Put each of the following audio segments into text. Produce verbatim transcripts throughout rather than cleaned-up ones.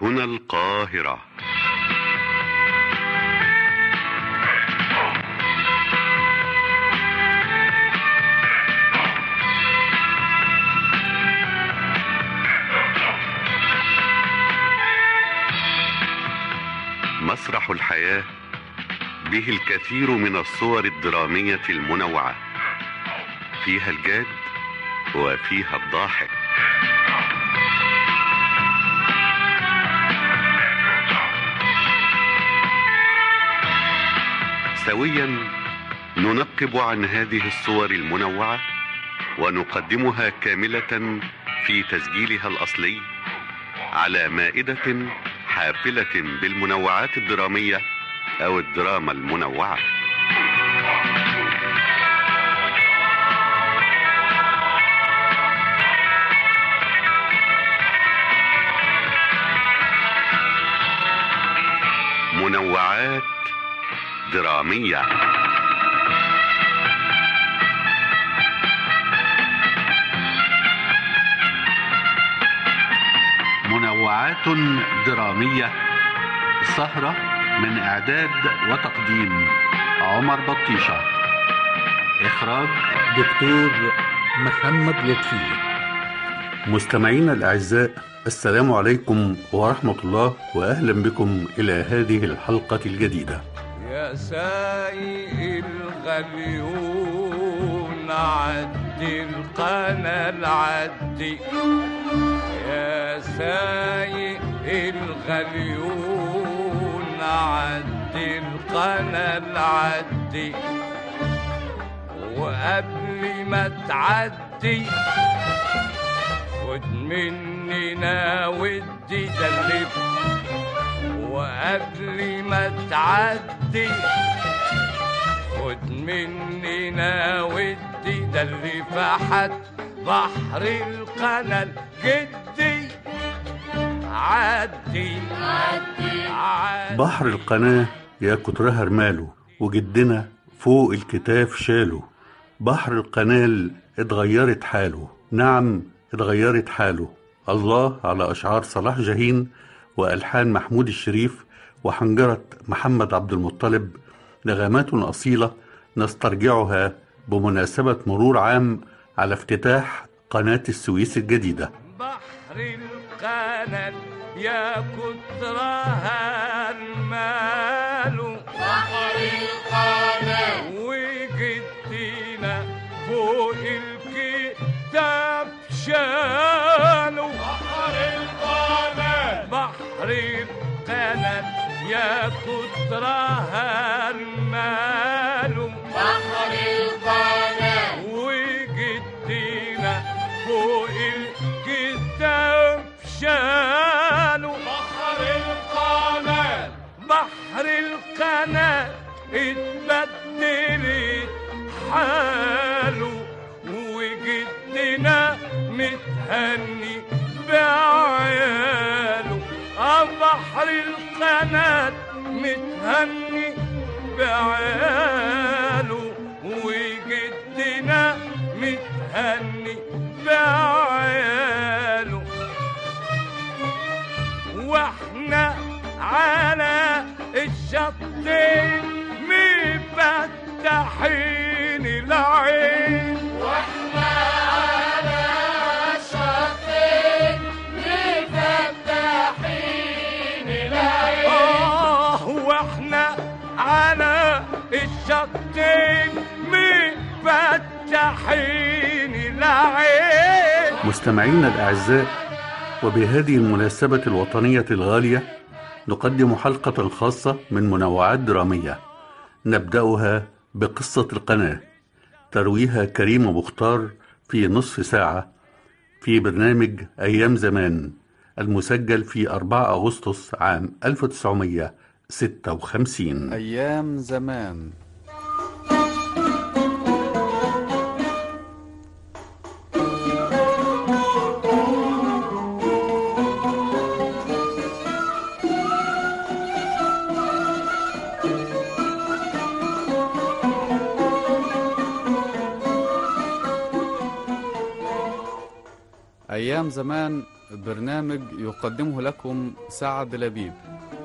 هنا القاهرة. مسرح الحياة به الكثير من الصور الدرامية المنوعة، فيها الجاد وفيها الضاحك. سويا ننقب عن هذه الصور المنوعة ونقدمها كاملة في تسجيلها الأصلي على مائدة حافلة بالمنوعات الدرامية أو الدراما المنوعة. منوعات درامية. منوعات درامية، سهرة من إعداد وتقديم عمر بطيشة، إخراج دكتور محمد لطفي. مستمعينا الأعزاء، السلام عليكم ورحمة الله، وأهلا بكم إلى هذه الحلقة الجديدة. يا سائق الغليون عدي القنا العدي، يا سائق الغليون عدي القنا العدي، وقبل ما تعدي خد مننا ودي دلف، وقبل ما تعدي خد مننا ودي دلف حد بحر القنا الجدي. عدي عدي عدي بحر القناة يا كترها رماله، وجدنا فوق الكتاف شاله. بحر القنال اتغيرت حاله، نعم اتغيرت حاله. الله على أشعار صلاح جاهين وألحان محمود الشريف وحنجرة محمد عبد المطلب، نغمات أصيلة نسترجعها بمناسبة مرور عام على افتتاح قناة السويس الجديدة. بحر القنال يا كترها المال، بحر القنال وجدينا فوق الكتاب شالوا. بحر القنال بحر القنال يا كترها المال، بحر القنال وجدينا فوق الكتاب شالوا. بحر القنال بحر القنال اتبدلت حاله، وجدنا متهني بعياله. اه بحر القنال متهني بعياله، وجدنا متهني بعياله، واحنا على الشطين مفتحين العين، واحنا على الشطين مفتحين العين. اه واحنا على الشطين مفتحين العين. مستمعينا الأعزاء، وبهذه المناسبة الوطنية الغالية نقدم حلقة خاصة من منوعات درامية، نبدأها بقصة القناة، ترويها كريمة مختار في نصف ساعة في برنامج أيام زمان، المسجل في أربعة أغسطس عام ألف وتسعمائة وستة وخمسين. أيام زمان. أيام زمان برنامج يقدمه لكم سعد لبيب.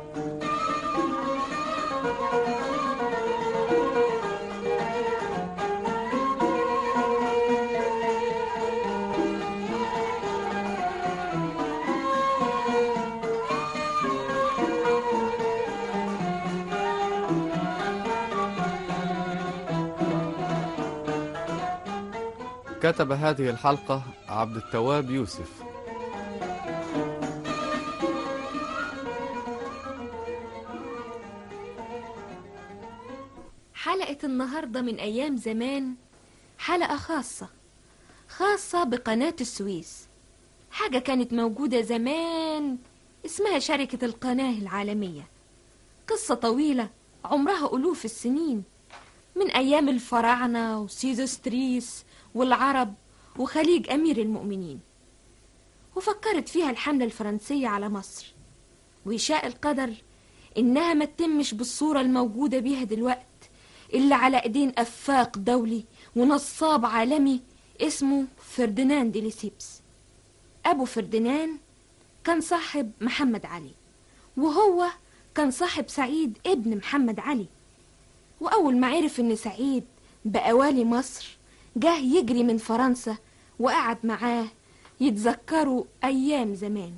كتب هذه الحلقة عبد التواب يوسف. حلقة النهاردة من أيام زمان، حلقة خاصة خاصة بقناة السويس. حاجة كانت موجودة زمان اسمها شركة القناة العالمية. قصة طويلة عمرها ألوف السنين، من أيام الفراعنة وسيزوستريس والعرب وخليج أمير المؤمنين. وفكرت فيها الحملة الفرنسية على مصر، ويشاء القدر إنها ما تتمش بالصورة الموجودة بيها دلوقت، إلا على إيدين أفاق دولي ونصاب عالمي اسمه فرديناند دي ليسيبس. أبو فرديناند كان صاحب محمد علي، وهو كان صاحب سعيد ابن محمد علي. وأول ما عرف إن سعيد بقى والي مصر، جه يجري من فرنسا وقعد معاه يتذكروا أيام زمان،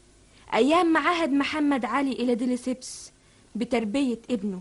أيام ما عهد محمد علي إلى دي ليسيبس بتربية ابنه،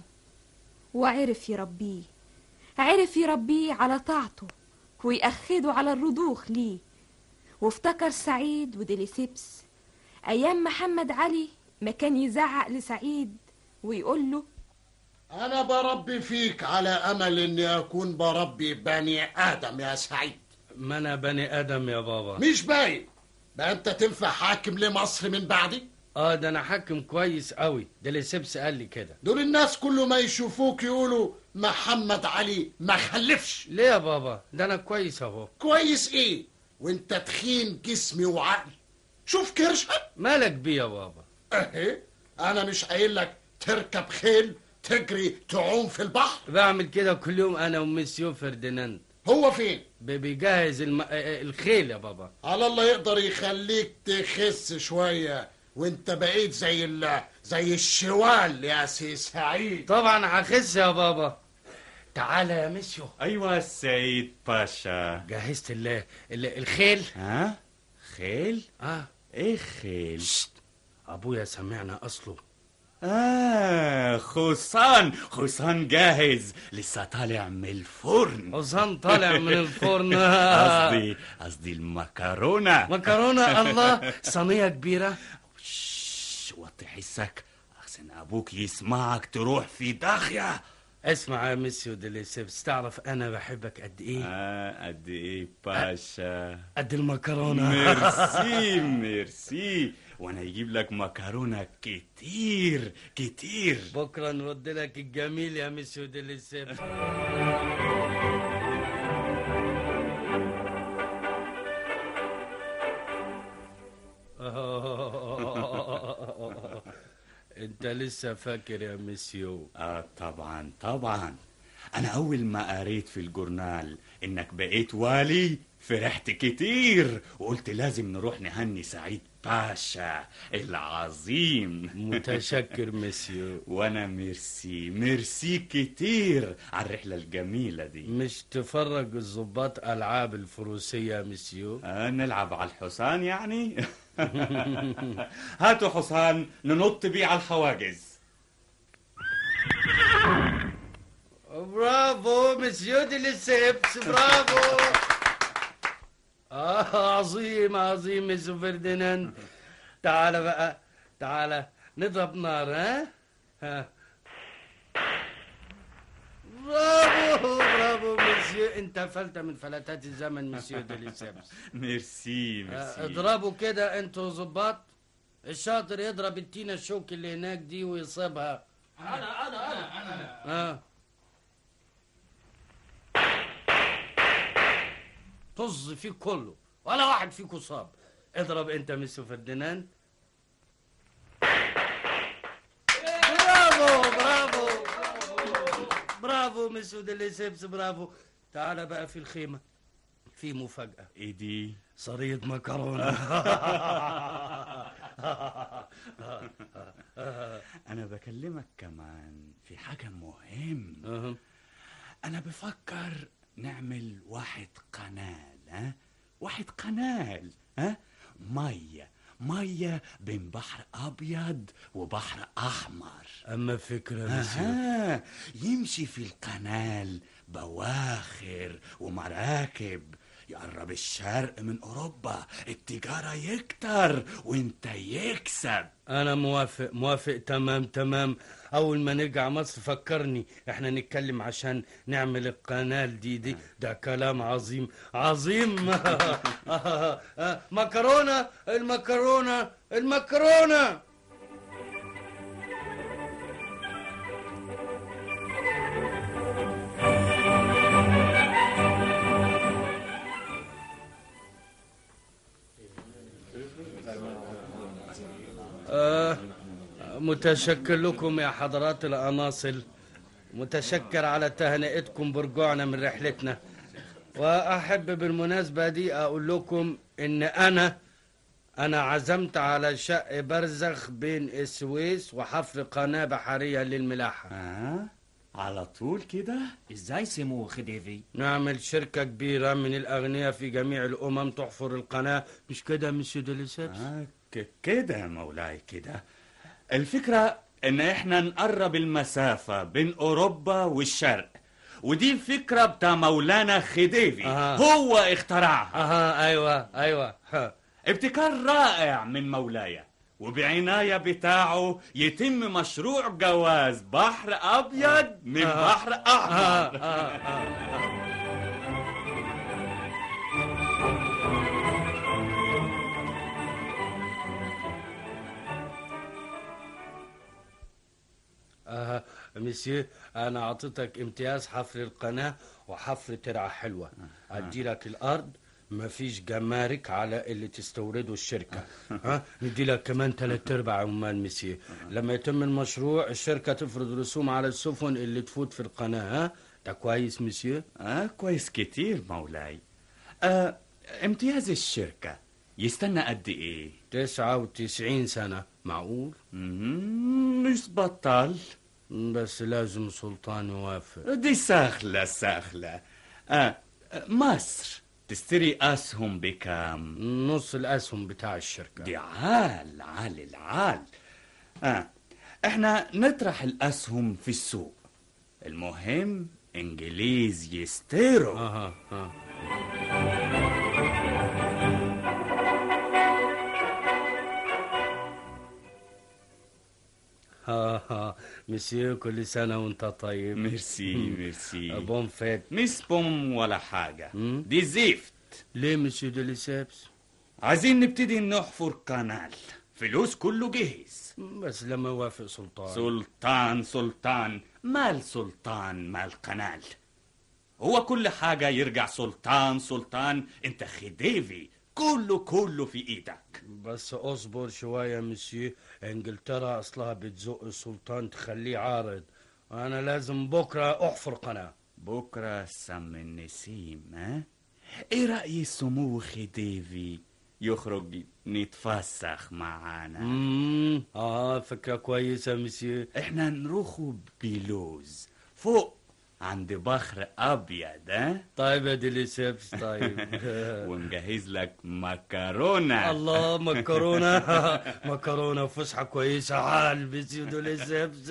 وعرف يربيه عرف يربيه على طاعته ويأخده على الرضوخ ليه. وافتكر سعيد ودي ليسيبس أيام محمد علي ما كان يزعق لسعيد ويقول له: أنا بربي فيك على أمل إني أكون بربي بني آدم يا سعيد. ما أنا بني آدم يا بابا. مش باين بقى أنت تنفع حاكم لمصر من بعدي؟ آه ده أنا حاكم كويس قوي، ده ليسيبس قال لي كده. دول الناس كل ما يشوفوك يقولوا محمد علي ما خلفش. ليه يا بابا؟ ده أنا كويس أهو. كويس إيه وأنت تخين جسمي وعقلي؟ شوف كرشك. مالك بيه يا بابا؟ أهي أنا مش قايل لك تركب خيل تجري تعوم في البحر؟ بعمل كده كل يوم أنا ومسيو فرديناند. هو فين؟ بيجهز الم... الخيل يا بابا. على الله يقدر يخليك تخس شوية وانت بقيت زي ال... زي الشوال يا سي سعيد. طبعا هخس يا بابا. تعالى يا مسيو. ايوه السيد باشا. جهزت ال... ال... الخيل. ها خيل؟ اه ايه خيل؟ شت. ابويا سمعنا اصله. آه خوصان خوصان جاهز، لسه طالع من الفرن. خوصان طالع من الفرن. قصدي قصدي المكرونة. مكرونة. الله، صينية كبيرة. شش وطي حسك أحسن أبوك يسمعك تروح في داخية. اسمع يا مسيو دي ليسيبس، تعرف أنا بحبك قد إيه؟ آه قد إيه باشا؟ قد المكرونة. ميرسي ميرسي، وانا يجيب لك مكرونه كتير كتير. بكره نرد لك الجميل يا مسيو دي ليسيبس. انت لسه فاكر يا مسيو؟ اه طبعا طبعا. انا اول ما قريت في الجورنال انك بقيت والي فرحت كتير وقلت لازم نروح نهني سعيد باشا العظيم. متشكر مسيو. وانا ميرسي ميرسي كتير على الرحلة الجميلة دي. مش تفرج الضباط العاب الفروسية مسيو؟ آه نلعب على الحصان يعني. هاتوا حصان ننط بيه على الحواجز. برافو مسيو دي ليسيبس، برافو. آه عظيم عظيم مسيو فرديناند. تعال بقى تعال نضرب نار. ها ها برافو برافو مسيو، انت فلتة من فلتات الزمن مسيو دي ليسيبس. ميرسي ميرسي. اضربوا كده انتوا ظباط. الشاطر يضرب التينة الشوك اللي هناك دي ويصيبها. انا انا انا انا اه طز فيك كله ولا واحد فيكم صاب. اضرب انت مسيو فرديناند. برافو برافو برافو مسيو دي ليسيبس، برافو. تعال بقى في الخيمة في مفاجأة. ايه دي؟ صينية مكرونة. انا بكلمك كمان في حاجة مهم. انا بفكر نعمل واحد قنال. ها واحد قنال. ها مية مية بين بحر ابيض وبحر احمر. اما فكرة آه يمشي في القنال بواخر ومراكب، يقرب الشرق من اوروبا، التجارة يكتر وانت يكسب. انا موافق موافق تمام تمام. اول ما نرجع مصر فكرني احنا نتكلم عشان نعمل القنال دي دي ده كلام عظيم عظيم. مكرونة المكرونة المكرونة. آه متشكر لكم يا حضرات الأناصل، متشكر على تهنئتكم برجوعنا من رحلتنا. وأحب بالمناسبة دي أقول لكم إن أنا أنا عزمت على شق برزخ بين السويس وحفر قناة بحرية للملاحة. آه على طول كده؟ ازاي سمو خديفي؟ نعمل شركة كبيرة من الأغنياء في جميع الأمم تحفر القناة، مش كده مسيو ديليسيبس؟ آه كده يا مولاي كده. الفكرة ان احنا نقرب المسافة بين اوروبا والشرق، ودي فكرة بتاع مولانا خديفي. آه. هو اخترعها. اها ايوه ايوه. ها. ابتكار رائع من مولاي، وبعناية بتاعه يتم مشروع جواز بحر ابيض من آه. بحر احمر. آه. آه. آه. آه مسيو، أنا أعطيتك امتياز حفر القناة وحفر ترعة حلوة. أدي لك الأرض، مفيش جمارك على اللي تستورده الشركة. ها ندي لك كمان ثلاث أرباع عمال مسيو. لما يتم المشروع الشركة تفرض رسوم على السفن اللي تفوت في القناة. ها ده كويس مسيو؟ آه كويس كتير مولاي. آه امتياز الشركة يستنى قد ايه؟ تسعة وتسعين سنة. معقول؟ مش بطل، بس لازم سلطان يوافق. دي سهلة سهلة. آه مصر تشتري أسهم بكام؟ نص الأسهم بتاع الشركة. دي عال عال العال. آه احنا نطرح الأسهم في السوق، المهم إنجليز يستيروا. آه آه. ها ها مسيو، كل سنة وانت طيب. ميرسي ميرسي. بون فيت. مش بوم ولا حاجة، دي زفت. ليه مسيو ديليسيبس؟ عايزين نبتدي نحفر قنال، فلوس كله جهز، بس لما يوافق سلطان. سلطان سلطان مال سلطان مال قنال، هو كل حاجة يرجع سلطان سلطان. انت خديفي، كله كله في ايدك. بس اصبر شوية مسيو، انجلترا اصلها بتزق السلطان تخليه عارض، انا لازم بكرة احفر قناة. بكرة سم النسيم. ها ايه رأي سمو خديفي يخرج نتفسخ معانا؟ امم اه فكرة كويسة مسيو. احنا نروحوا بلوز فوق عند بحر ابيض. ها طيب يا ديليسيبس طيب. ونجهز لك مكرونه. الله مكرونه. مكرونه وفسحه كويسه عال مسيو ديليسيبس.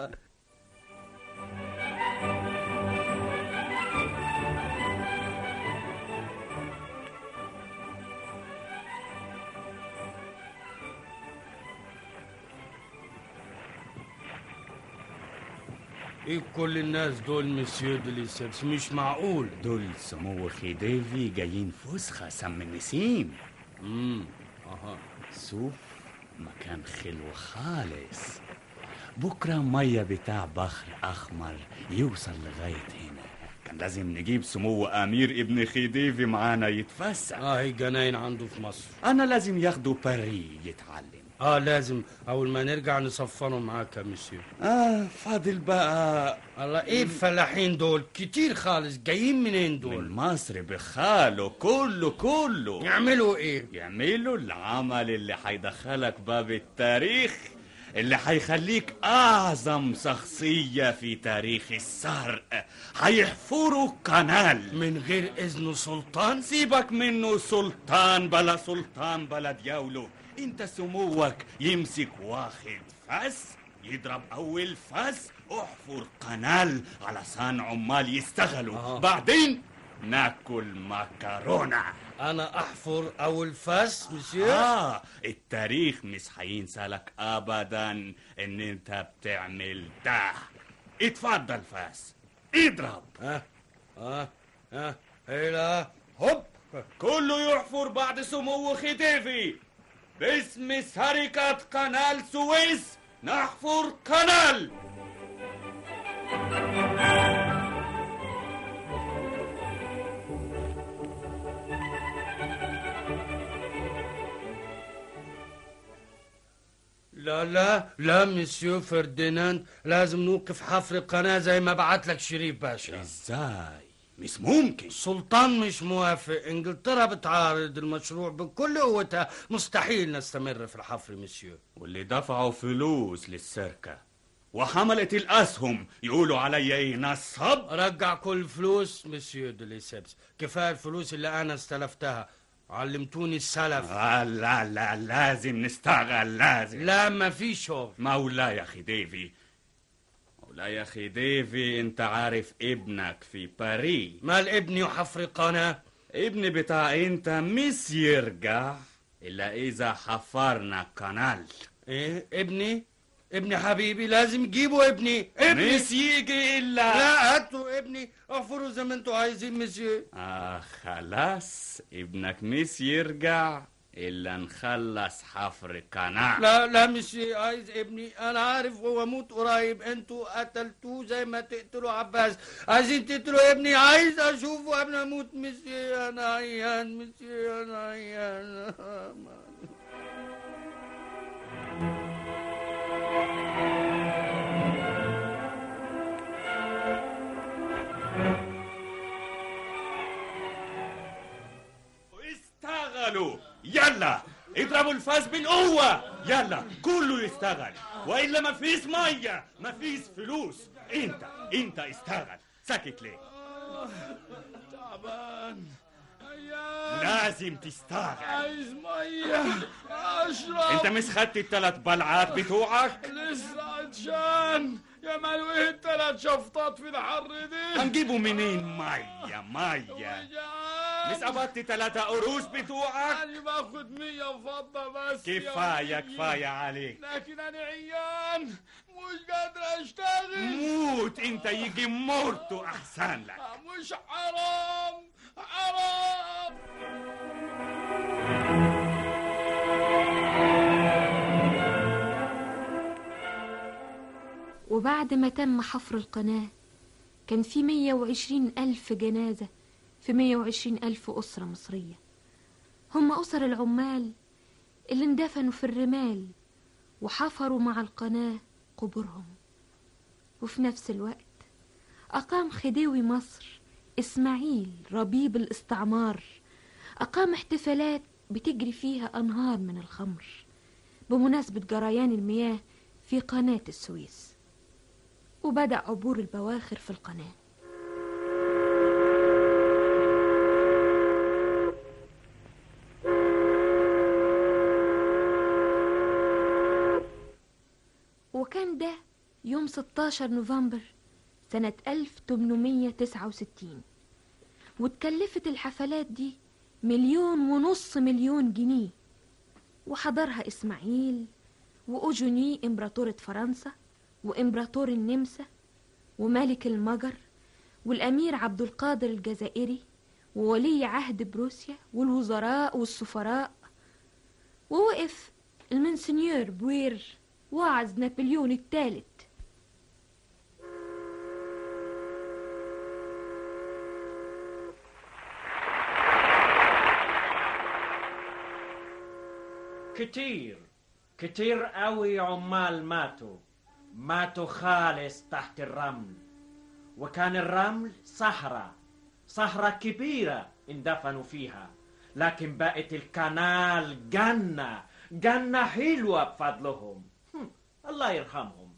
ايه كل الناس دول مسيو ديليسيبس؟ مش معقول. دول سمو خديفي جايين فسخة سم النسيم. امم اها شوف مكان خلو خالص، بكرة مية بتاع بحر أحمر يوصل لغاية هنا. كان لازم نجيب سمو أمير ابن خديفي معانا يتفسح. اه هي جناين عنده في مصر. أنا لازم ياخدوا باري يتعلم، اه لازم اول ما نرجع نصفنه معاك يا مسيو. اه فاضل بقى. الله ايه الفلاحين دول كتير خالص، جايين منين دول؟ من مصر بخاله كله كله. يعملوا ايه؟ يعملوا العمل اللي هيدخلك باب التاريخ، اللي هيخليك اعظم شخصية في تاريخ السرق. هيحفروا قنال من غير اذن سلطان. سيبك منه سلطان بلا سلطان بلا دياوله. انت سموك يمسك واخد فاس يضرب اول فاس، احفر قنال علشان عمال يستغلوا. آه. بعدين ناكل مكرونة. انا احفر اول فاس مسيو؟ اه التاريخ مش هينسى لك ابدا ان انت بتعمل ده. اتفضل فاس اضرب. اه اه اه هلا هوب. كله يحفر بعد سمو خديفي باسم شركة قنال سويس. نحفر قنال. لا لا لا مسيو فرديناند، لازم نوقف حفر القناة زي ما بعت لك شريف باشا. ازاي؟ مش ممكن. السلطان مش موافق، انجلترا بتعارض المشروع بكل قوتها، مستحيل نستمر في الحفر مسيو. واللي دفعوا فلوس للسرقة وحملت الأسهم يقولوا علي ايه نصب؟ رجع كل فلوس مسيو دوليسيبس، كفاية الفلوس اللي أنا استلفتها، علمتوني السلف. آه لا لا لازم نستغل لازم. لا ما في شغل. مولاي يا أخي ديفي، مولاي يا أخي ديفي، أنت عارف ابنك في باريس. مال ابني وحفر قناة؟ ابني بتاع أنت مش يرجع إلا إذا حفرنا قنال. إيه ابني؟ ابني حبيبي لازم تجيبوا ابني. ابني مش يجي إلا. لا هاتوا ابني احفروا زي ما انتوا عايزين مسيو. آه خلاص ابنك مش يرجع إلا نخلص حفر قناة. لا لا مش عايز ابني، أنا عارف هو موت قريب، انتوا قتلتوه زي ما تقتلوا عباس، عايزين تقتلوا ابني، عايز أشوفه قبل ما أموت مسيو. أنا عيان مسيو أنا عيان. استغلوا يلا اضربوا الفاس بالقوة يلا كله يستغل، وإلا ما فيش مية ما فيش فلوس. انت انت استغل. ساكت ليه؟ تعبان لازم تستغل. عايز مية اشرب. انت مش خدت الثلاث بلعات بتوعك؟ لسه عطشان يا مالو. ايه الثلاث شفطات في الحر دي؟ هنجيبوا منين مية مية؟ مش قبضت ثلاثة قروش بتوعك؟ انا باخد مية فضة بس. كفاية كفاية عليك. لكن انا عيان مش قادر اشتغل. موت انت، يجي مرته احسن لك. مش حرام حرام. وبعد ما تم حفر القناة كان في مية وعشرين ألف جنازة في مية وعشرين ألف أسرة مصرية، هم أسر العمال اللي اندفنوا في الرمال وحفروا مع القناة قبورهم. وفي نفس الوقت أقام خديوي مصر إسماعيل ربيب الاستعمار، أقام احتفالات بتجري فيها أنهار من الخمر بمناسبة جريان المياه في قناة السويس، وبدأ عبور البواخر في القناة. وكان ده يوم ستاشر نوفمبر سنة ألف وثمانمية وتسعة وستين، واتكلفت الحفلات دي مليون ونص مليون جنيه، وحضرها إسماعيل وأوجوني إمبراطورة فرنسا وإمبراطور النمسا وملك المجر والأمير عبد القادر الجزائري وولي عهد بروسيا والوزراء والسفراء، ووقف المنسنيور بوير واعظ نابليون الثالث. كتير كتير قوي عمال ماتوا ماتوا خالص تحت الرمل، وكان الرمل صحراء صحراء كبيرة اندفنوا فيها، لكن بقت الكنال جنة جنة حلوة بفضلهم. الله يرحمهم.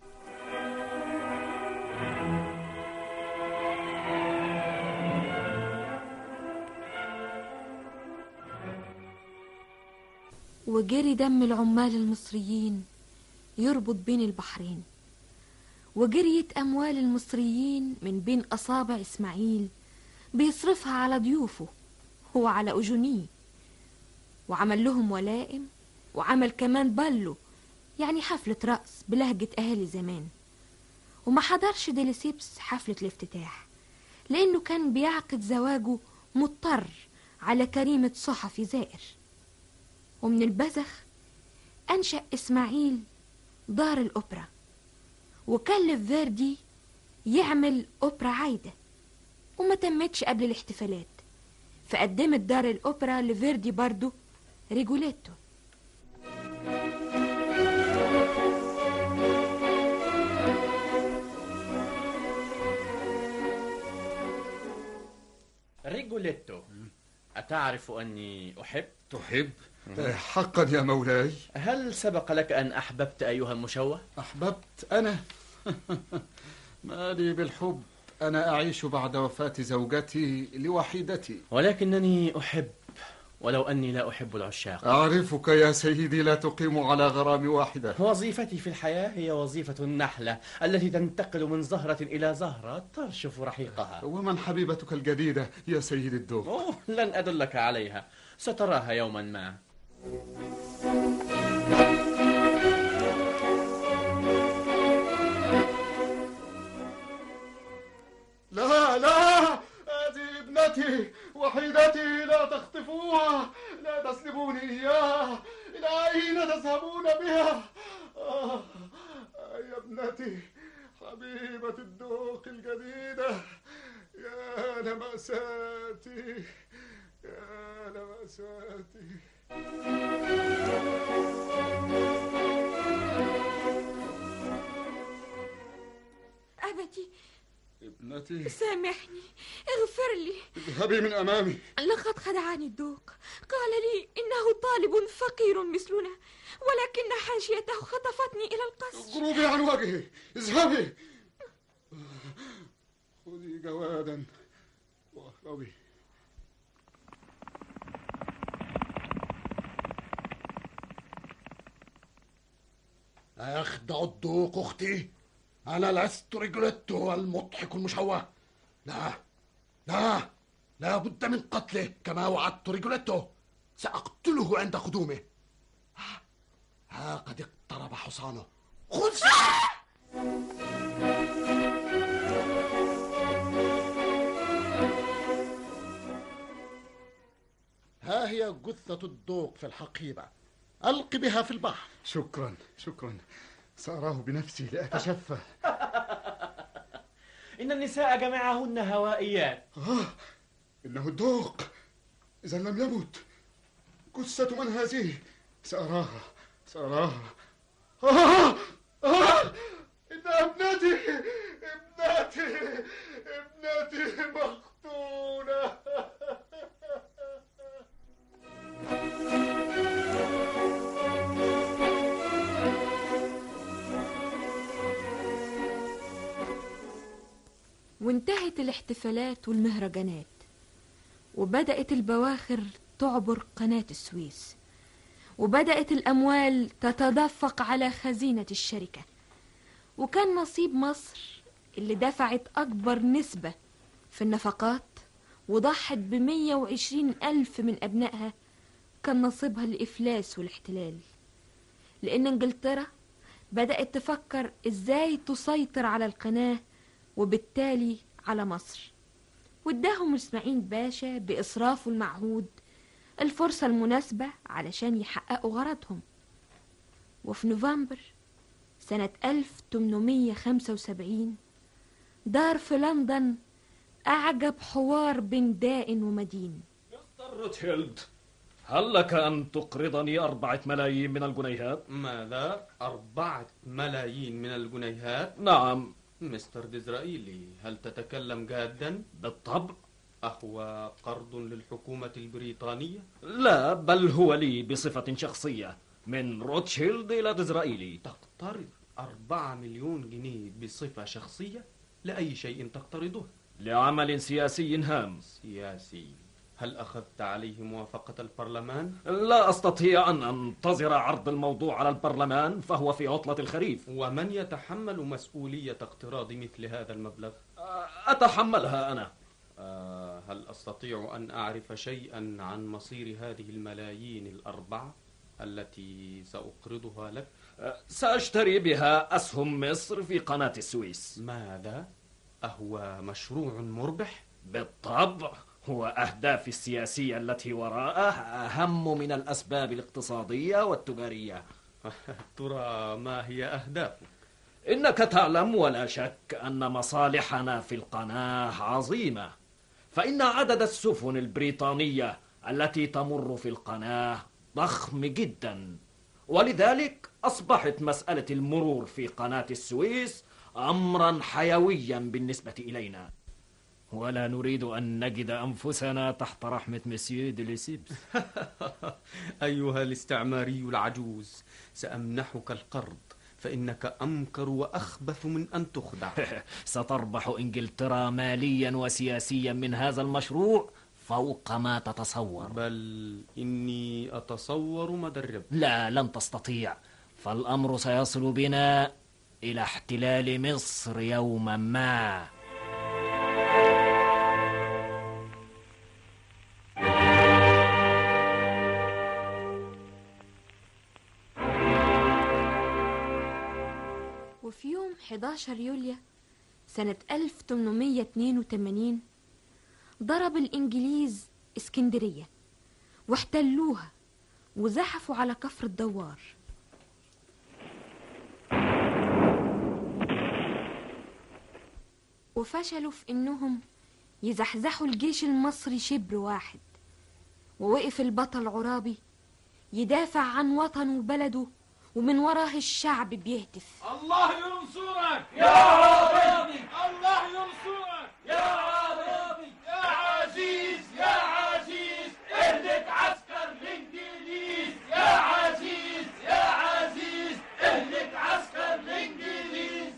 وجري دم العمال المصريين يربط بين البحرين، وجريت أموال المصريين من بين أصابع إسماعيل بيصرفها على ضيوفه هو على أجنيه، وعمل لهم ولائم، وعمل كمان بالو يعني حفلة رقص بلهجة أهالي زمان. وما حضرش ديليسيبس حفلة الافتتاح لأنه كان بيعقد زواجه مضطر على كريمة صحفي زائر. ومن البذخ أنشأ إسماعيل دار الأوبرا، وكلف فيردي يعمل أوبرا عايدة، وما تمتش قبل الاحتفالات، فقدمت دار الأوبرا لفيردي برضو ريجوليتو. ريجوليتو، أتعرف أني أحب؟ تحب؟ حقا يا مولاي. هل سبق لك أن أحببت أيها المشوه؟ أحببت أنا؟ مالي بالحب، أنا أعيش بعد وفاة زوجتي لوحيدتي. ولكنني أحب، ولو أني لا أحب العشاق. أعرفك يا سيدي لا تقيم على غرام واحدة. وظيفتي في الحياة هي وظيفة النحلة التي تنتقل من زهرة إلى زهرة ترشف رحيقها. ومن حبيبتك الجديدة يا سيدي الدوق؟ أوه، لن أدلك عليها، ستراها يوما ما. لا لا، هذه ابنتي وحيدتي، لا تخطفوها، لا تسلبوني إياها. إلى أين تذهبون بها؟ آه يا ابنتي حبيبة الدوق الجديدة، يا لمساتي يا لمساتي. أبتي ابنتي سامحني، اغفر لي. اذهبي من أمامي. لقد خدعني الدوق، قال لي إنه طالب فقير مثلنا، ولكن حاشيته خطفتني إلى القصر. اغربي عن وجهي، اذهبي، خذي جوادا واهربي. أيخدع الدوق أختي؟ أنا لست ريجوليتو المضحك المشوه. لا لا، لا بد من قتله كما وعدت ريجوليتو. سأقتله عند قدومه. ها, ها قد اقترب حصانه. خذ. ها هي جثة الدوق في الحقيبة، ألق بها في البحر. شكرا شكرا، سأراه بنفسي لأتشفى. إن النساء جميعهن هوائيات. آه، إنه الدوق، إذا لم يمت. جثة من هذه؟ سأراها سأراها. آه آه، إنها ابنتي ابنتي ابنتي مقتولة. وانتهت الاحتفالات والمهرجانات، وبدأت البواخر تعبر قناة السويس، وبدأت الأموال تتدفق على خزينة الشركة. وكان نصيب مصر اللي دفعت أكبر نسبة في النفقات وضحت بمية وعشرين ألف من أبنائها، كان نصيبها الإفلاس والاحتلال، لأن إنجلترا بدأت تفكر إزاي تسيطر على القناة وبالتالي على مصر. واداهم اسماعيل باشا بإسرافه المعهود الفرصة المناسبة علشان يحققوا غرضهم. وفي نوفمبر سنة ألف وثمانمية وخمسة وسبعين دار في لندن أعجب حوار بين دائن ومدين. مستر روتشيلد، هل لك أن تقرضني أربعة ملايين من الجنيهات؟ ماذا؟ أربعة ملايين من الجنيهات؟ نعم. مستر ديزرائيلي، هل تتكلم جادا؟ بالطبع. أهو قرض للحكومة البريطانية؟ لا، بل هو لي بصفة شخصية، من روتشيلد إلى ديزرائيلي. تقترض أربعة مليون جنيه بصفة شخصية؟ لأي شيء تقترضه؟ لعمل سياسي هام. سياسي؟ هل أخذت عليه موافقة البرلمان؟ لا أستطيع أن أنتظر عرض الموضوع على البرلمان، فهو في عطلة الخريف. ومن يتحمل مسؤولية اقتراض مثل هذا المبلغ؟ أتحملها أنا. أه هل أستطيع أن أعرف شيئا عن مصير هذه الملايين الأربعة التي سأقرضها لك؟ سأشتري بها أسهم مصر في قناة السويس. ماذا؟ أهو مشروع مربح؟ بالطبع. هو أهدافي السياسية التي وراءه أهم من الأسباب الاقتصادية والتجارية. ترى ما هي أهدافك؟ إنك تعلم ولا شك أن مصالحنا في القناة عظيمة، فإن عدد السفن البريطانية التي تمر في القناة ضخم جدا، ولذلك أصبحت مسألة المرور في قناة السويس أمرا حيويا بالنسبة إلينا، ولا نريد أن نجد أنفسنا تحت رحمة مسيو دي ليسيبس. أيها الاستعماري العجوز، سأمنحك القرض، فإنك أمكر وأخبث من أن تخدع. ستربح إنجلترا ماليا وسياسيا من هذا المشروع فوق ما تتصور. بل إني أتصور مدرب. لا، لن تستطيع، فالأمر سيصل بنا إلى احتلال مصر يوما ما. وفي يوم أحد عشر يوليو سنة ألف وثمانمائة واثنين وثمانين ضرب الإنجليز اسكندرية واحتلوها وزحفوا على كفر الدوار. وفشلوا في إنهم يزحزحوا الجيش المصري شبر واحد، ووقف البطل عرابي يدافع عن وطنه وبلده، ومن وراه الشعب بيهتف: الله ينصرك يا عرابي، الله ينصرك يا عرابي، يا عزيز يا عزيز اهلك عسكر الانجليز، يا عزيز يا عزيز اهلك عسكر الانجليز.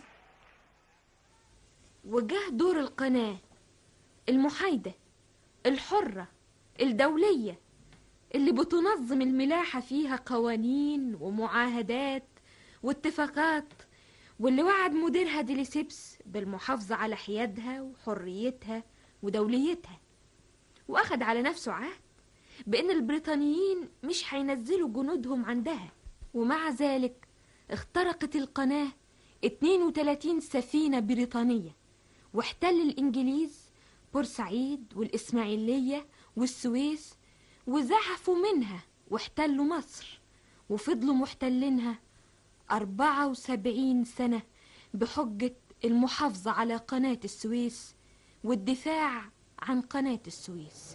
وجه دور القناة المحايدة الحرة الدولية اللي بتنظم الملاحة فيها قوانين ومعاهدات واتفاقات، واللي وعد مديرها ديليسيبس بالمحافظة على حيادها وحريتها ودوليتها، وأخد على نفسه عهد بأن البريطانيين مش هينزلوا جنودهم عندها. ومع ذلك اخترقت القناة اثنين وثلاثين سفينة بريطانية، واحتل الإنجليز بورسعيد والإسماعيلية والسويس، وزحفوا منها واحتلوا مصر، وفضلوا محتلينها أربعة وسبعين سنة بحجة المحافظة على قناة السويس والدفاع عن قناة السويس.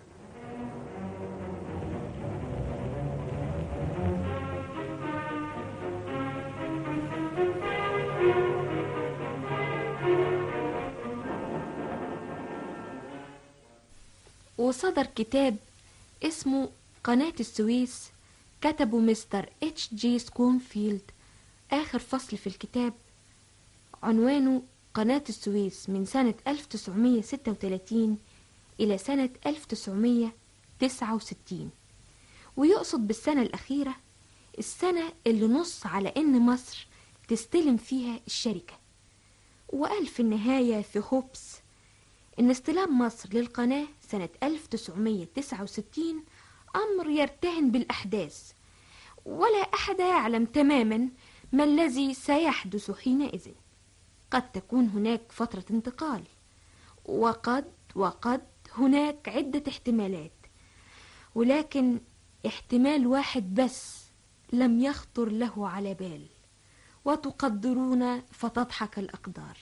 وصدر كتاب اسمه قناة السويس، كتبه مستر اتش جي سكونفيلد. آخر فصل في الكتاب عنوانه قناة السويس من سنة ألف وتسعمائة وستة وثلاثين إلى سنة ألف وتسعمائة وتسعة وستين، ويقصد بالسنة الأخيرة السنة اللي نص على إن مصر تستلم فيها الشركة. وقال في النهاية في هوبس إن استلام مصر للقناة سنة ألف وتسعمائة وتسعة وستين أمر يرتهن بالأحداث، ولا أحد يعلم تماما ما الذي سيحدث حينئذ. قد تكون هناك فترة انتقال، وقد وقد هناك عدة احتمالات، ولكن احتمال واحد بس لم يخطر له على بال، وتقدرون فتضحك الأقدار.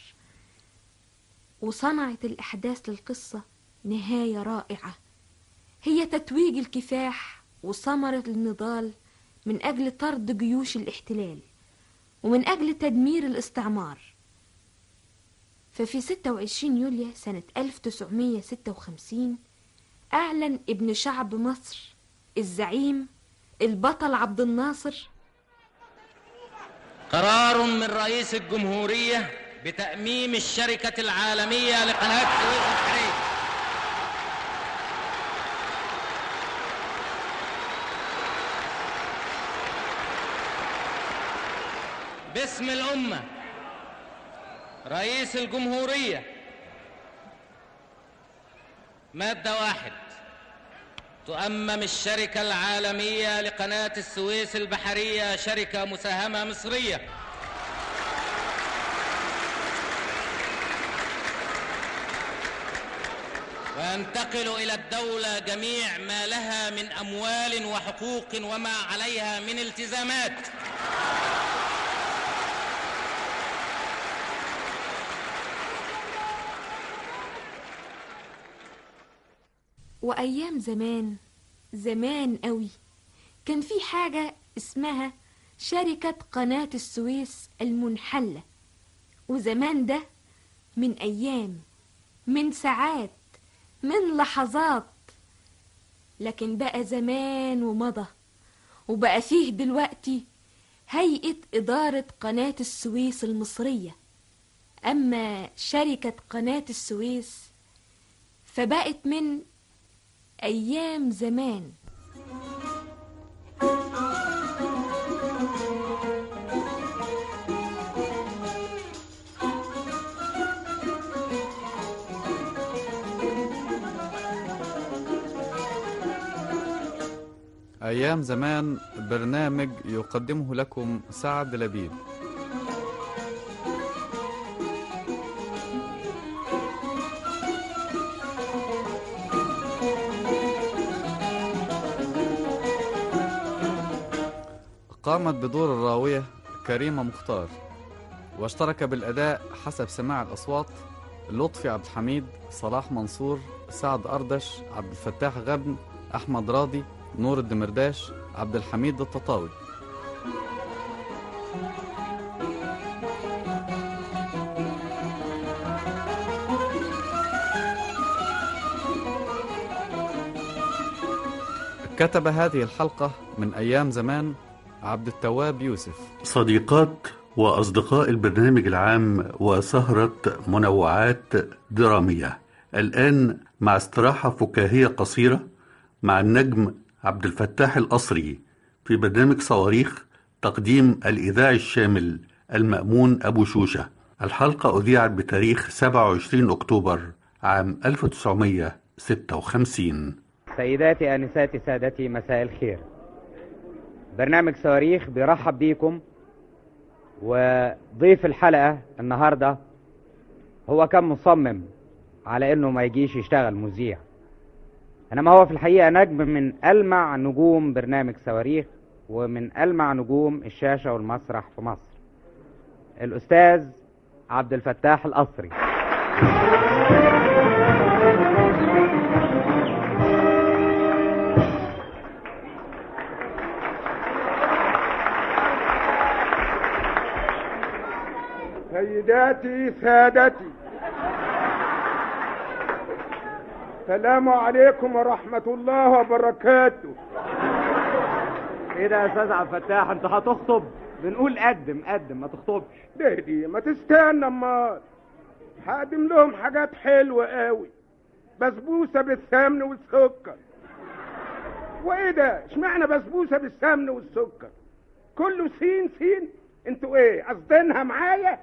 وصنعت الأحداث للقصة نهاية رائعة، هي تتويج الكفاح وثمرة النضال من أجل طرد جيوش الاحتلال ومن أجل تدمير الاستعمار. ففي ستة وعشرين يوليو سنة ألف وتسعمائة وستة وخمسين أعلن ابن شعب مصر الزعيم البطل عبد الناصر قرار من رئيس الجمهورية بتأميم الشركة العالمية لقناة السويس البحرية. باسم الأمة رئيس الجمهورية. مادة واحد: تؤمم الشركة العالمية لقناة السويس البحرية شركة مساهمة مصرية. وينتقل إلى الدولة جميع ما لها من أموال وحقوق وما عليها من التزامات. وأيام زمان زمان قوي كان في حاجة اسمها شركة قناة السويس المنحلة، وزمان ده من أيام، من ساعات، من لحظات. لكن بقى زمان ومضى، وبقى فيه دلوقتي هيئة إدارة قناة السويس المصرية. أما شركة قناة السويس فبقت من أيام زمان. أيام زمان برنامج يقدمه لكم سعد لبيب. قامت بدور الراوية كريمة مختار، واشترك بالأداء حسب سماع الأصوات لطفي عبد الحميد، صلاح منصور، سعد أردش، عبد الفتاح غبن، أحمد راضي، نور الدمرداش، عبد الحميد التطاوي. كتب هذه الحلقة من أيام زمان عبد التواب يوسف. صديقات وأصدقاء البرنامج العام وسهرة منوعات درامية، الآن مع استراحة فكاهية قصيرة مع النجم عبد الفتاح القصري في برنامج صواريخ، تقديم الإذاعي الشامل المأمون أبو شوشة. الحلقة أذيعت بتاريخ سبعة وعشرين أكتوبر عام ألف وتسعمائة وستة وخمسين. سيداتي آنساتي سادتي، مساء الخير. برنامج صواريخ بيرحب بيكم، وضيف الحلقة النهاردة هو كان مصمم على انه ما يجيش يشتغل مذيع، انما هو في الحقيقة نجم من ألمع نجوم برنامج صواريخ ومن ألمع نجوم الشاشة والمسرح في مصر، الأستاذ عبد الفتاح القصري. سيداتي سادتي، السلام عليكم ورحمة الله وبركاته. ايه ده يا استاذ عبد الفتاح، انت هتخطب؟ بنقول قدم قدم ما تخطبش. ده دي ما تستنى، امال هقدم لهم حاجات حلوة قوي، بسبوسة بالسمن والسكر. وايه ده؟ اشمعنى بسبوسة بالسمن والسكر؟ كله سين سين، انتوا ايه قصدينها معايا؟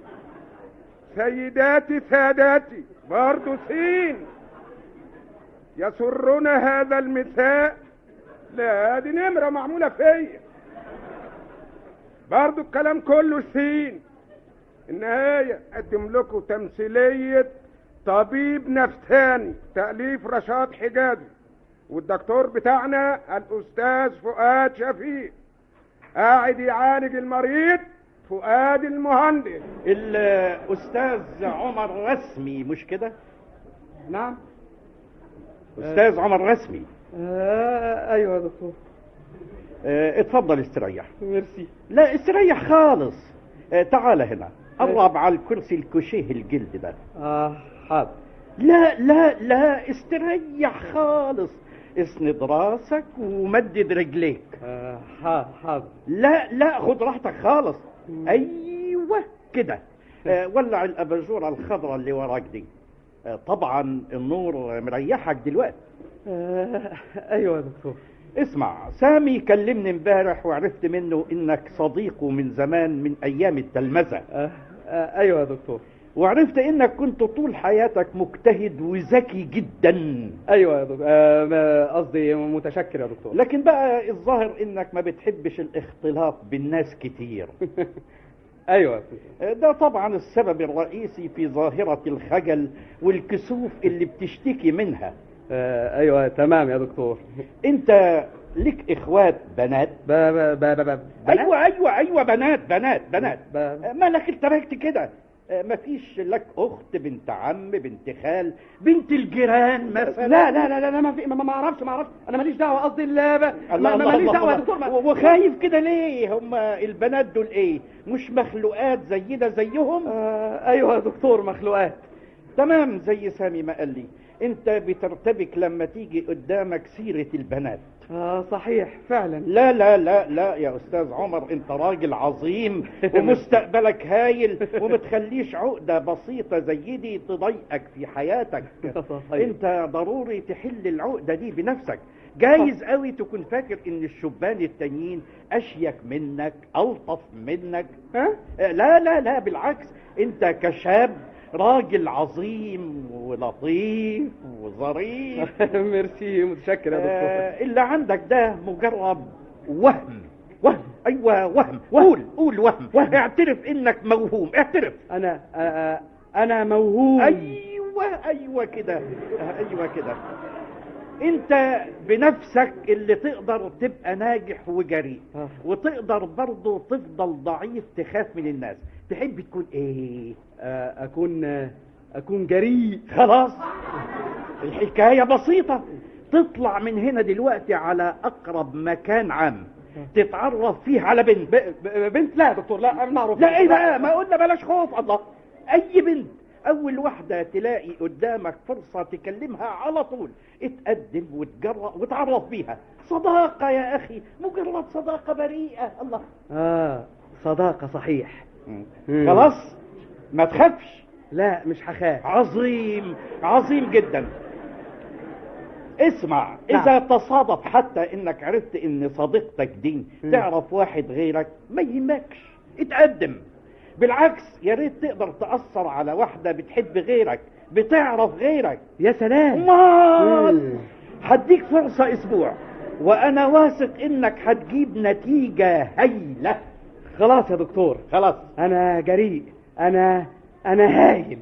سيداتي ساداتي، برضو سين. يسرنا هذا المساء، لا دي نمرة معمولة فيا، برضو الكلام كله سين. النهاية اقدم لكم تمثيلية طبيب نفساني تأليف رشاد حجازي، والدكتور بتاعنا الأستاذ فؤاد شفيق، قاعد يعالج المريض فؤاد المهندس. الأستاذ عمر رسمي مش كده؟ نعم أستاذ عمر رسمي. آه ايوه يا دكتور. آه اتفضل استريح. ميرسي. لا استريح خالص. آه تعال هنا قرب على الكرسي الكوشيه الجلد ده. اه حاضر. لا لا لا استريح خالص، اسند راسك ومدد رجليك. آه حاضر حاضر. لا لا خد راحتك خالص. ايوه كده. آه ولع الاباجوره الخضراء اللي وراك دي. آه طبعا النور مريحك دلوقتي. آه ايوه يا دكتور. اسمع، سامي كلمني امبارح وعرفت منه انك صديقه من زمان من ايام التلمذة. آه آه ايوه يا دكتور. وعرفت انك كنت طول حياتك مجتهد وذكي جدا. ايوه يا دكتور. آه قصدي متشكر يا دكتور. لكن بقى الظاهر انك ما بتحبش الاختلاط بالناس كتير. ايوه. ده طبعا السبب الرئيسي في ظاهرة الخجل والكسوف اللي بتشتكي منها. آه ايوه تمام يا دكتور. انت لك اخوات بنات؟ ب ب ب ب بنات؟ ايوه ايوه ايوه بنات بنات بنات. ب... مالك ارتبكت كده؟ مفيش لك اخت، بنت عم، بنت خال، بنت الجيران مثلا؟ لا لا لا لا, لا ما في ما اعرفش ما اعرفش انا ماليش دعوه. قصدي لا ما ماليش دعوه يا دكتور. وخايف كده ليه؟ هم البنات دول ايه؟ مش مخلوقات زينا زيهم؟ آه ايوه يا دكتور مخلوقات. تمام زي سامي ما قال لي. انت بترتبك لما تيجي قدامك سيرة البنات. اه صحيح فعلا. لا لا لا لا يا استاذ عمر، انت راجل عظيم ومستقبلك هايل ومتخليش عقدة بسيطة زي دي تضايقك في حياتك. انت ضروري تحل العقدة دي بنفسك. جايز قوي تكون فاكر ان الشبان التانيين اشيك منك، الطف منك. ها؟ لا لا لا بالعكس، انت كشاب راجل عظيم ولطيف وظريف. ميرسي متشكر يا دكتور. آه اللي عندك ده مجرد وهم. وهم ايوه وهم. قول قول وهم. وهم. اعترف انك موهوم، اعترف. انا آه انا موهوم. ايوه ايوه كده. آه ايوه كده. انت بنفسك اللي تقدر تبقى ناجح وجريء. آه. وتقدر برضه تفضل ضعيف تخاف من الناس. تحب تكون ايه؟ آه اكون آه اكون جريء. خلاص الحكاية بسيطة. تطلع من هنا دلوقتي على اقرب مكان عام تتعرف فيه على بنت. ب... ب... بنت؟ لا دكتور لا معروف. لا ايه بقى؟ ما قلنا بلاش خوف. الله، اي بنت اول واحدة تلاقي قدامك فرصة تكلمها على طول اتقدم وتجرأ وتعرف بيها. صداقة يا اخي، مجرد صداقة بريئة. الله. اه صداقة صحيح. مم. خلاص ما تخافش. لا مش هخاف. عظيم عظيم جدا. اسمع، نعم. اذا تصادف حتى انك عرفت ان صديقتك دي م. تعرف واحد غيرك ما يهمكش، اتقدم. بالعكس يا ريت تقدر تأثر على واحدة بتحب غيرك، بتعرف غيرك. يا سلام. مال هديك فرصة اسبوع وانا واثق انك هتجيب نتيجة هايلة. خلاص يا دكتور. خلاص انا جريء. انا انا هايل.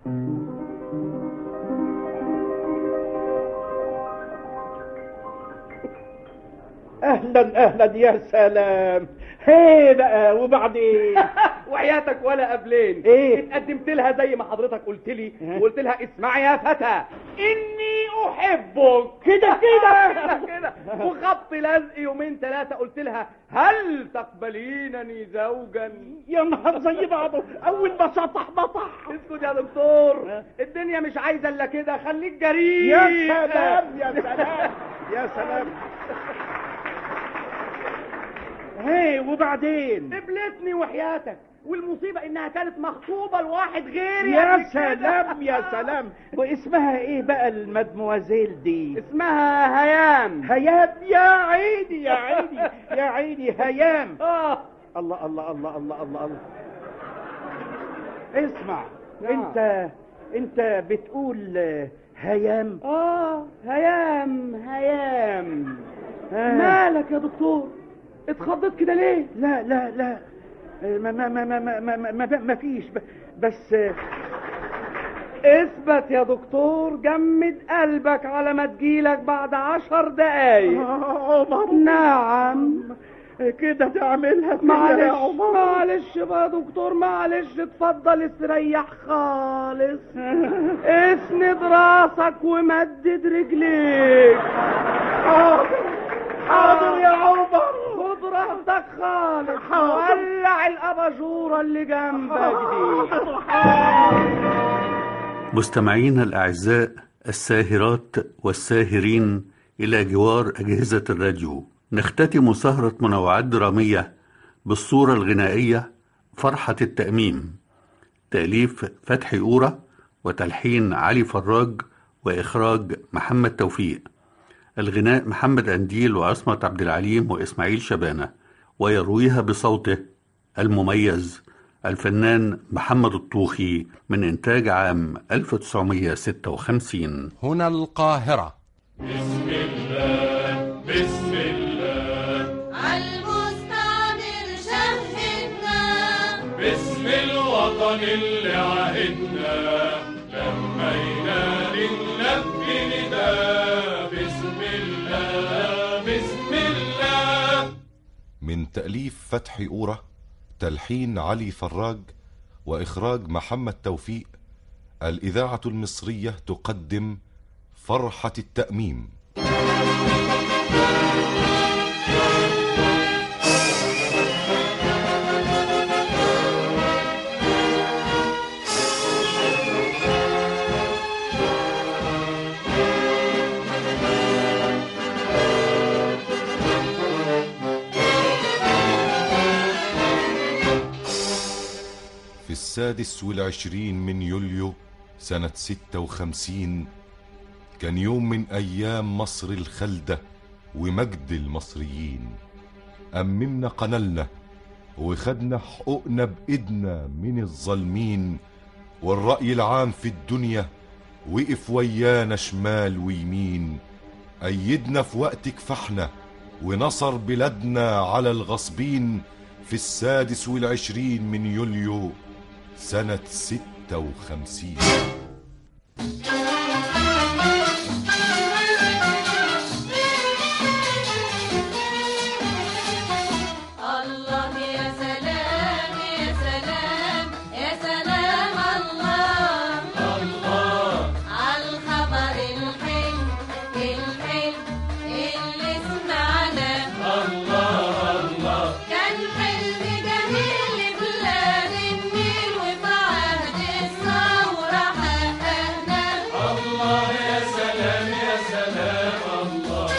اهلا اهلا. يا سلام. هي بقى وبعدين؟ وحياتك ولا قبلين. ايه؟ اتقدمت لها زي ما حضرتك قلت لي وقلت لها اسمعي يا فتى اني احبك. كده كده كده وخط لزق يومين ثلاثه قلت لها هل تقبلينني زوجا؟ يا نهار زي بعضه. اول ما شطح بطح. اسكت يا دكتور، الدنيا مش عايزه الا كده. خليك جريء. يا سلام يا سلام يا سلام. هي وبعدين؟ قبلتني وحياتك، والمصيبة انها كانت مخطوبة لواحد غيري. يا سلام يا سلام. واسمها ايه بقى المدموازيل دي؟ اسمها هيام. هيام؟ يا عيني يا عيني يا عيني هيام. اه الله الله الله الله الله الله. اسمع، نعم. انت انت بتقول هيام؟ اه هيام هيام. آه. مالك يا دكتور؟ اتخضت كده ليه؟ لا لا لا ما ما ما ما ما ما, ما, ما فيش بس. اثبت يا دكتور، جمد قلبك على ما تجيلك بعد عشر دقايق. عمر. نعم كده تعملها فيا معلش يا عمر؟ معلش بقى يا دكتور، معلش اتفضل استريح خالص. اسند راسك ومدد رجليك. حاضر حاضر يا عمر. خد راحتك خالص، ولع الاباجوره اللي جنبك دي. مستمعينا الأعزاء الساهرات والساهرين إلى جوار أجهزة الراديو، نختتم سهرة منوعات درامية بالصورة الغنائية فرحة التأميم، تأليف فتحي أورا وتلحين علي فراج وإخراج محمد توفيق، الغناء محمد أنديل وعصمت عبد العليم وإسماعيل شبانة، ويرويها بصوته المميز الفنان محمد الطوخي، من إنتاج عام ألف وتسعمائة وستة وخمسين. هنا القاهرة. بسم الله بسم الله عالمستعمر شهدنا، باسم الوطن اللي عهدنا لما ينادي النبي نداء. بسم الله بسم الله. من تأليف فتحي أورا، تلحين علي فراج، وإخراج محمد توفيق. الإذاعة المصرية تقدم فرحة التأميم. في السادس والعشرين من يوليو سنة ستة وخمسين، كان يوم من أيام مصر الخلدة ومجد المصريين. أممنا قنالنا وخدنا حقوقنا بإيدنا من الظالمين، والرأي العام في الدنيا وقف ويانا شمال ويمين. أيدنا في وقت كفحنا ونصر بلادنا على الغصبين، في السادس والعشرين من يوليو سنة ستة وخمسين. الله يا سلام يا سلام يا سلام الله الله عالخبر الحلو الحلو اللي سمعنا. الله الله كان حلم جميل لبلاد النيل وفي عهد الثورة حققناه. الله يا سلام يا سلام الله.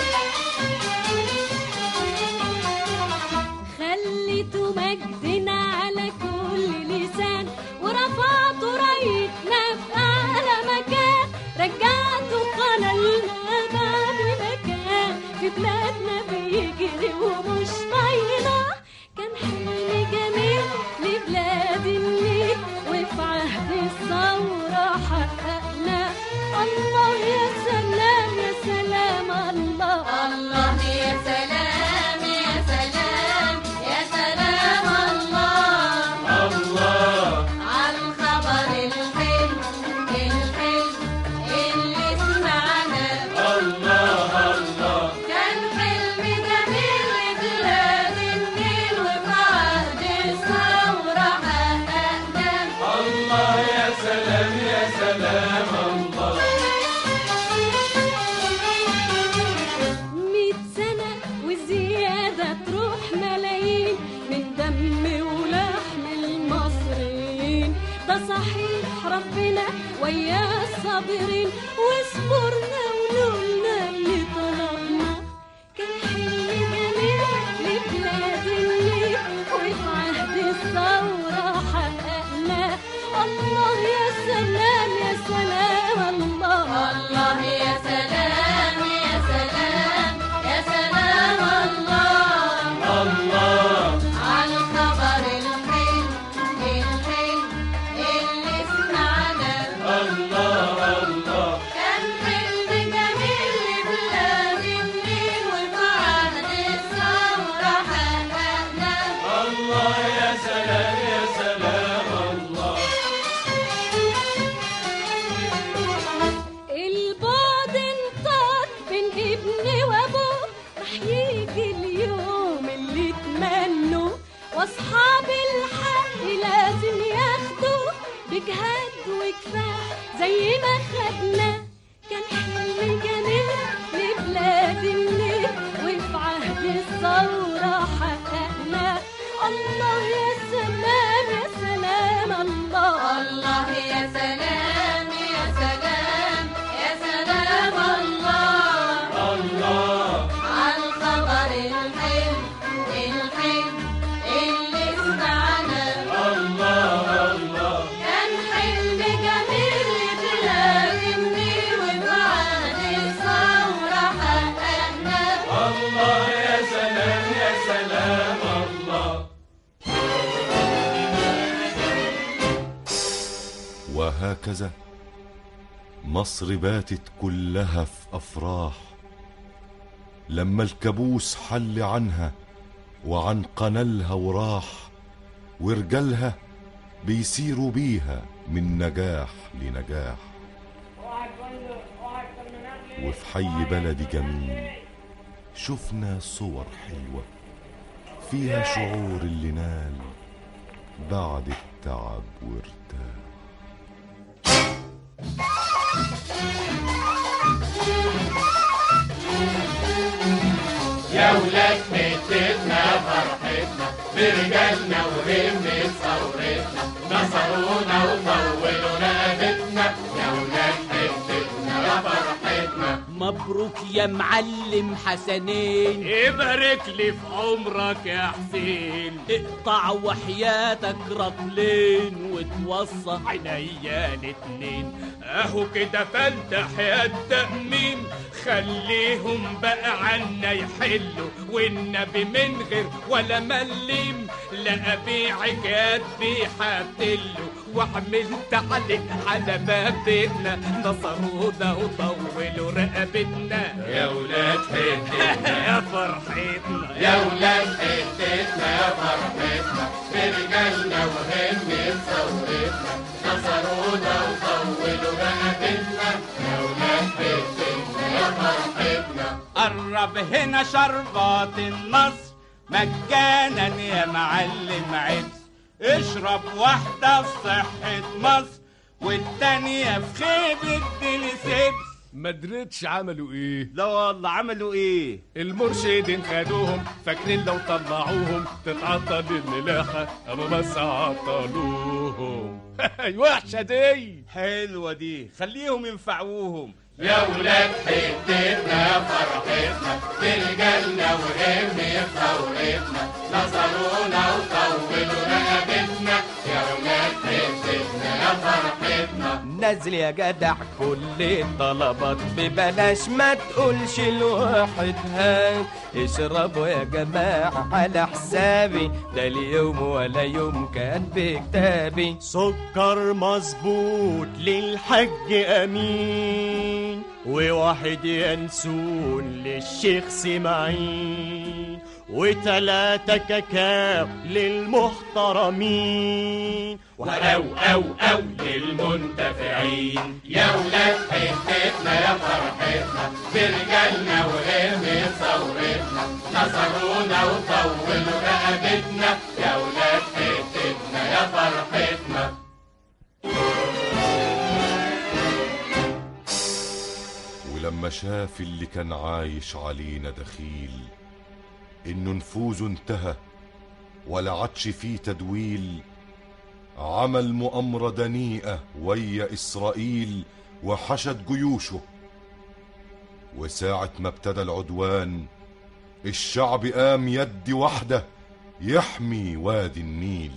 خليتوا مجدنا على كل لسان ورفعتوا رايتنا في أعلى مكان. رجعتوا قنالنا بعد مكان في بلادنا بيجري ومش طايلة. كان حلم جميل لبلاد النيل وفي عهد الثورة حققناه. الله يا سلام يا سلام الله الله يا سلام يا سلام يا سلام الله الله عالخبر الحلو الحلو اللي سمعنا. الله الله كان حلم جميل لبلاد النيل وفي عهد الثورة حققناه. الله يا سلام يا سلام الله. مية سنة وزيادة تروح ملايين من دم ولحم المصريين. ده صحيح ربنا ويا الصابرين وصبرنا ونولنا اللي طلبنا. كان حلم جميل لبلاد النيل وفي عهد الثورة حققناه. الله يا سلام يا سلام الله الله يا سلام يا سلام يا سلام الله الله عالخبر الحلو الحلو اللي سمعنا. الله الله كان حلم جميل وهكذا مصر باتت كلها في أفراح لما الكابوس حل عنها وعن قنالها وراح، ورجالها بيسيروا بيها من نجاح لنجاح. وفي حي بلدي جميل شفنا صور حلوة فيها شعور اللي نال بعد التعب وارتاح. يا ولاد حتتنا فرحتنا برجالنا وهمة ثورتنا، نصرونا وطولوا رقبتنا. يا ولاد حتتنا يا فرحتنا. مبروك يا معلم حسنين، يبارك لي في عمرك يا حسين. اقطع وحياتك رطلين وتوصى عينيا الاتنين. اهو كده فلتح يا التأمين، خليهم بقى عنا يحلوا والنبي من غير ولا مليم. لا ابيع جدي حبتله وعملت عليك على بابتنا، نصرونا وطولوا رقبتنا. يا ولاد حتتنا يا فرحتنا. يا ولاد حتتنا يا فرحتنا برجالنا وهمة ثورتنا، نصرونا وطولوا رقبتنا. يا ولاد حتتنا يا فرحتنا. قرب هنا شربات النصر مجانا يا معلم عبس، اشرب واحدة في صحة مصر والتانية في خيبة دلسبس. مدرتش عملوا ايه؟ لا والله عملوا ايه؟ المرشدين خدوهم فاكرين لو طلعوهم تتعطل الملاحة، قاموا بس عطلوهم. وحشة دي حلوة دي، خليهم ينفعوهم. يا ولاد حتتنا يا فرحتنا برجالنا وهمة ثورتنا، نصرونا وطولوا رقبتنا. يا ولاد حتتنا يا فرحتنا. نزل يا جدع كل الطلبات ببلاش، ما تقولش الواحد هات. اشربوا يا جماعة على حسابي، ده اليوم ولا يوم كان بكتابي. سكر مظبوط للحج أمين، وواحد ينسون للشيخ سماعين، وتلاتة كاكاو للمحترمين، وأو أو أو للمنتفعين. يا ولاد حتتنا يا فرحتنا برجالنا وهمة ثورتنا، نصرونا وطولوا رقبتنا. يا ولاد حتتنا يا فرحتنا. ولما شاف اللي كان عايش علينا دخيل انه نفوذه انتهى ولا عادش فيه تدويل، عمل مؤامرة دنيئة ويا إسرائيل وحشد جيوشه. وساعة ما ابتدى العدوان الشعب قام يد واحدة يحمي وادي النيل.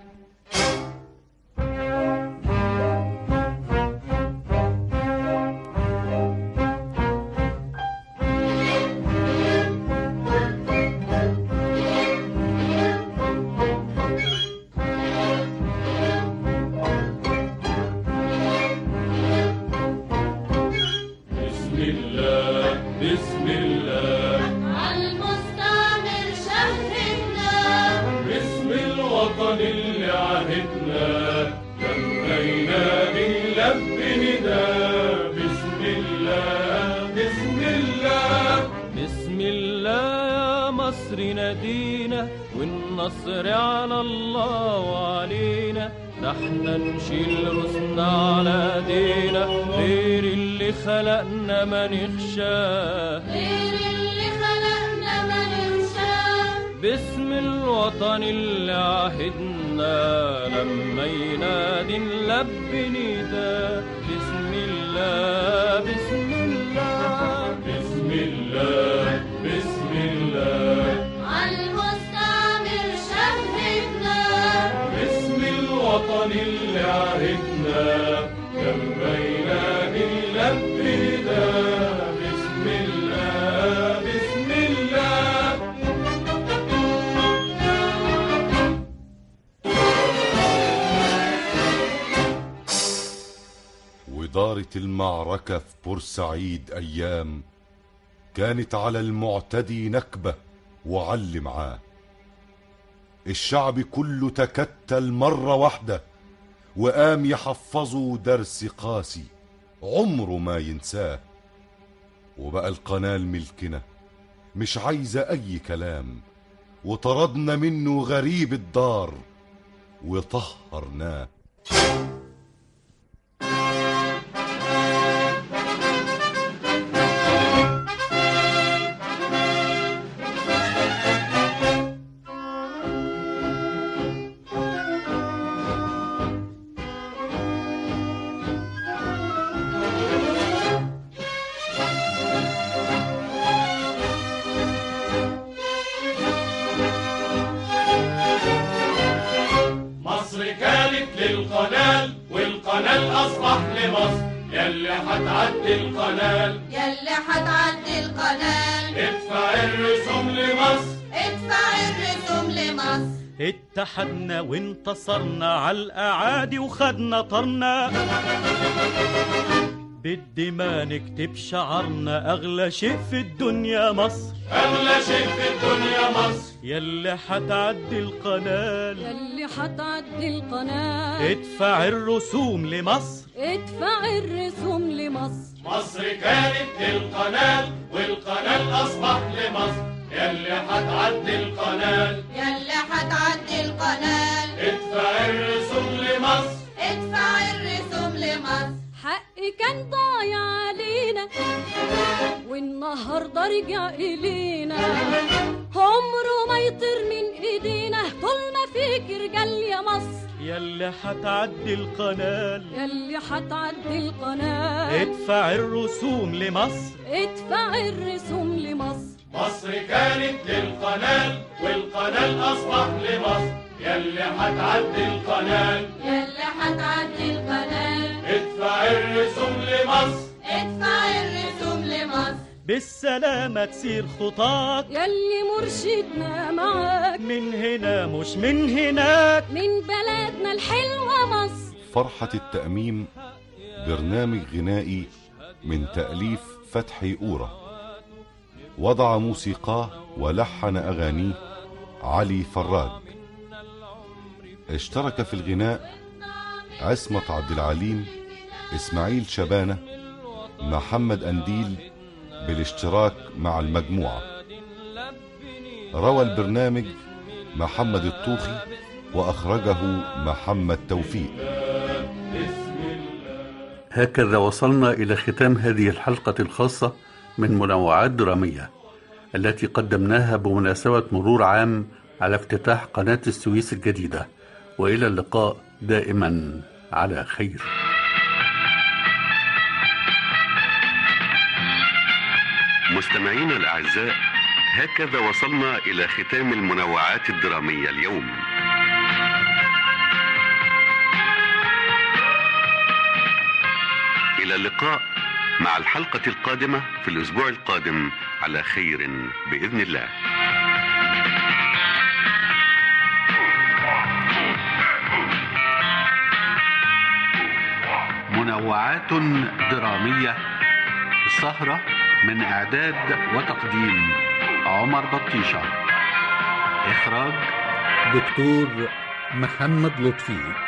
والنصر على الله وعلينا، نحنا نشيل رسنا على ايدينا، غير اللي خلقنا ما نخشاه، غير اللي خلقنا ما نخشاه. باسم الوطن اللي عهدنا لما ينادي نلبي نداء. بسم الله بسم الله بسم الله بسم الله عالمستعمر شهدنا، باسم الوطن اللي عهدنا لما ينادي نلبي نداء. بسم الله بسم الله. ودارت المعركة في بورسعيد أيام كانت على المعتدي نكبة وعل معاه. الشعب كله تكتل مرة واحدة وقام يحفظوا درس قاسي عمره ما ينساه. وبقى القناة ملكنا مش عايزة أي كلام، وطردنا منه غريب الدار وطهرناه. للقنال والقنال أصبح لمصر. يلي هتعدي القنال يلي هتعدي القنال ادفع الرسوم لمصر ادفع الرسوم لمصر. اتحدنا وانتصرنا على الأعادي وخدنا طرنا، بدي ما نكتب شعرنا أغلى شيء في الدنيا مصر. أغلى شيء في الدنيا مصر. يلي حتعدي القنال يلي حتعدي القنال ادفع الرسوم لمصر ادفع الرسوم لمصر. مصر كانت للقنال والقنال أصبح لمصر. يلي حتعدي القنال يلي حتعدي القنال ادفع الرسوم لمصر ادفع الرسوم لمصر. حقي كان ضايع علينا والنهارده رجع إلينا، عمره ما يطير من ايدينا طول ما فيك رجال يا مصر. يلي حتعدي القنال يلي حتعدي القنال ادفع الرسوم لمصر ادفع الرسوم لمصر. مصر كانت للقنال والقنال أصبح لمصر. يلي حتعدي القنال يلي حتعدي القنال ادفع الرسوم لمصر ادفع الرسوم لمصر. بالسلامة تسير خطاك يلي مرشدنا معاك، من هنا مش من هناك، من بلدنا الحلوة مصر. فرحة التأميم برنامج غنائي من تأليف فتحي أورا، وضع موسيقاه ولحن أغانيه علي فراج. اشترك في الغناء عصمت عبد العليم، إسماعيل شبانة، محمد أنديل بالاشتراك مع المجموعة. روى البرنامج محمد الطوخي وأخرجه محمد توفيق. هكذا وصلنا إلى ختام هذه الحلقة الخاصة من منوعات درامية التي قدمناها بمناسبة مرور عام على افتتاح قناة السويس الجديدة. وإلى اللقاء دائما على خير. مستمعينا الأعزاء، هكذا وصلنا إلى ختام المنوعات الدرامية اليوم. إلى اللقاء مع الحلقة القادمة في الأسبوع القادم على خير بإذن الله. منوعات درامية، السهرة من إعداد وتقديم عمر بطيشة، إخراج دكتور محمد لطفي.